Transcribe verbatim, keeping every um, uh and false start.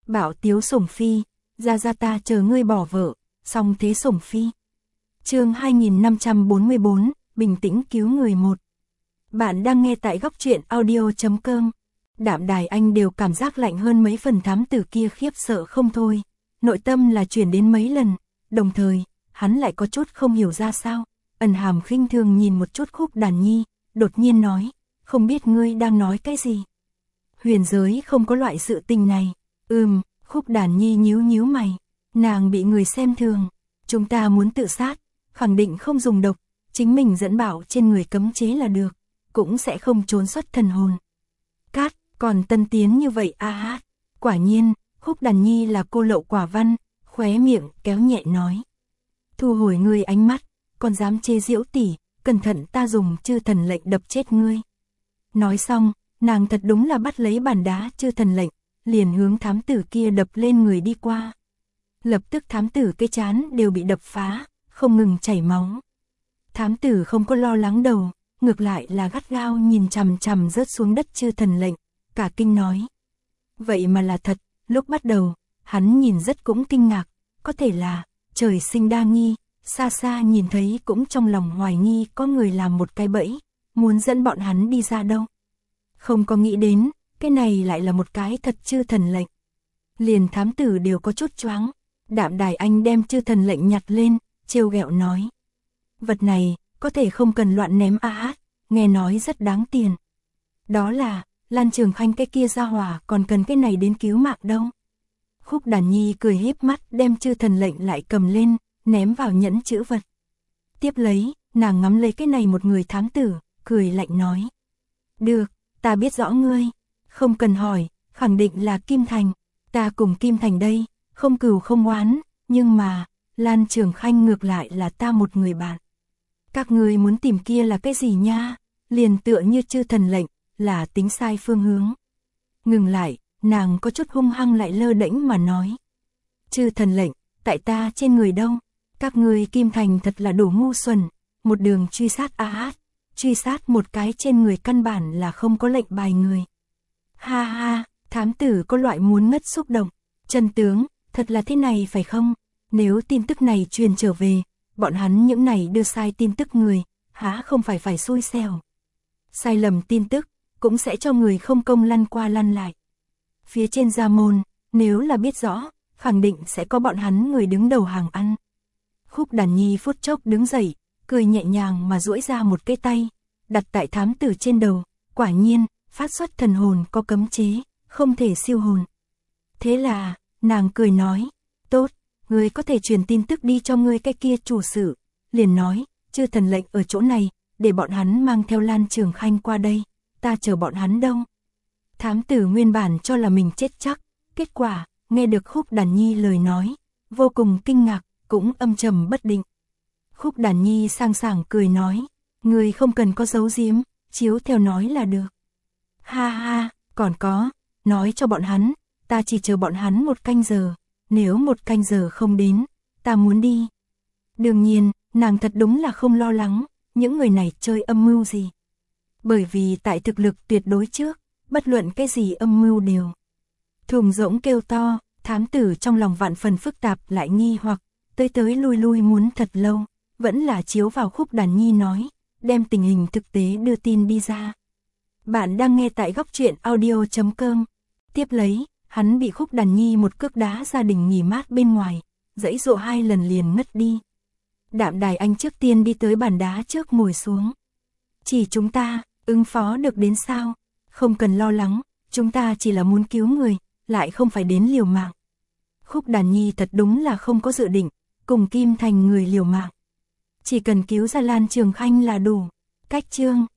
Bảo tiếu sủng phi, ra ra ta chờ ngươi bỏ vợ, xong thế sủng phi. Chương hai nghìn năm trăm bốn mươi bốn, bình tĩnh cứu người một. Bạn đang nghe tại góc truyện audio chấm com. Đạm Đài Anh đều cảm giác lạnh hơn mấy phần, thám tử kia khiếp sợ không thôi. Nội tâm là chuyển đến mấy lần, đồng thời, hắn lại có chút không hiểu ra sao. Ẩn hàm khinh thường nhìn một chút Khúc Đàn Nhi, đột nhiên nói, không biết ngươi đang nói cái gì. Huyền giới không có loại sự tình này. Ừm, Khúc Đàn Nhi nhíu nhíu mày, nàng bị người xem thường. Chúng ta muốn tự sát, khẳng định không dùng độc, chính mình dẫn bảo trên người cấm chế là được, cũng sẽ không trốn xuất thần hồn. Cát, còn tân tiến như vậy a hát. Quả nhiên, Khúc Đàn Nhi là cô lậu quả văn, khóe miệng kéo nhẹ nói. Thu hồi ngươi ánh mắt, còn dám chê giễu tỷ, cẩn thận ta dùng chư thần lệnh đập chết ngươi. Nói xong, nàng thật đúng là bắt lấy bàn đá chư thần lệnh, liền hướng thám tử kia đập lên người đi qua. Lập tức thám tử cái chán đều bị đập phá, không ngừng chảy máu. Thám tử không có lo lắng đầu, ngược lại là gắt gao nhìn chằm chằm rớt xuống đất chư thần lệnh, cả kinh nói. Vậy mà là thật, lúc bắt đầu, hắn nhìn rất cũng kinh ngạc, có thể là, trời sinh đa nghi, xa xa nhìn thấy cũng trong lòng hoài nghi có người làm một cái bẫy, muốn dẫn bọn hắn đi ra đâu. Không có nghĩ đến, cái này lại là một cái thật chư thần lệnh. Liền thám tử đều có chút choáng. Đạm Đài Anh đem chư thần lệnh nhặt lên, trêu ghẹo nói. Vật này, có thể không cần loạn ném a hát, nghe nói rất đáng tiền. Đó là, Lan Trường Khanh cái kia ra hỏa còn cần cái này đến cứu mạng đâu. Khúc Đàn Nhi cười híp mắt đem chư thần lệnh lại cầm lên, ném vào nhẫn chữ vật. Tiếp lấy, nàng ngắm lấy cái này một người thám tử, cười lạnh nói. Được, ta biết rõ ngươi, không cần hỏi, khẳng định là Kim Thành, ta cùng Kim Thành đây, không cừu không oán, nhưng mà, Lan Trường Khanh ngược lại là ta một người bạn. Các ngươi muốn tìm kia là cái gì nha, liền tựa như chư thần lệnh, là tính sai phương hướng. Ngừng lại, nàng có chút hung hăng lại lơ đễnh mà nói. Chư thần lệnh, tại ta trên người đâu, các ngươi Kim Thành thật là đủ ngu xuẩn, một đường truy sát a hát, truy sát một cái trên người căn bản là không có lệnh bài người. Ha ha, thám tử có loại muốn ngất xúc động, chân tướng, thật là thế này phải không? Nếu tin tức này truyền trở về, bọn hắn những này đưa sai tin tức người, há không phải phải xui xẻo. Sai lầm tin tức, cũng sẽ cho người không công lăn qua lăn lại. Phía trên gia môn, nếu là biết rõ, khẳng định sẽ có bọn hắn người đứng đầu hàng ăn. Khúc Đàn Nhi phút chốc đứng dậy, cười nhẹ nhàng mà duỗi ra một cái tay, đặt tại thám tử trên đầu, quả nhiên, phát xuất thần hồn có cấm chế, không thể siêu hồn. Thế là, nàng cười nói, tốt, ngươi có thể truyền tin tức đi cho ngươi cái kia chủ sự, liền nói, chư thần lệnh ở chỗ này, để bọn hắn mang theo Lan Trường Khanh qua đây, ta chờ bọn hắn đâu. Thám tử nguyên bản cho là mình chết chắc, kết quả, nghe được Khúc Đàn Nhi lời nói, vô cùng kinh ngạc, cũng âm trầm bất định. Khúc Đàn Nhi sang sảng cười nói, ngươi không cần có giấu giếm, chiếu theo nói là được. Ha ha, còn có, nói cho bọn hắn, ta chỉ chờ bọn hắn một canh giờ, nếu một canh giờ không đến, ta muốn đi. Đương nhiên, nàng thật đúng là không lo lắng, những người này chơi âm mưu gì. Bởi vì tại thực lực tuyệt đối trước, bất luận cái gì âm mưu đều. Thùng rỗng kêu to, thám tử trong lòng vạn phần phức tạp lại nghi hoặc, tới tới lui lui muốn thật lâu, vẫn là chiếu vào Khúc Đàn Nhi nói, đem tình hình thực tế đưa tin đi ra. Bạn đang nghe tại góc truyện audio chấm com. Tiếp lấy, hắn bị Khúc Đàn Nhi một cước đá gia đình nghỉ mát bên ngoài, giãy giụa hai lần liền ngất đi. Đạm Đài Anh trước tiên đi tới bàn đá trước ngồi xuống. Chỉ chúng ta, ứng phó được đến sao? Không cần lo lắng, chúng ta chỉ là muốn cứu người, lại không phải đến liều mạng. Khúc Đàn Nhi thật đúng là không có dự định, cùng Kim Thành người liều mạng. Chỉ cần cứu ra Lan Trường Khanh là đủ. Cách chương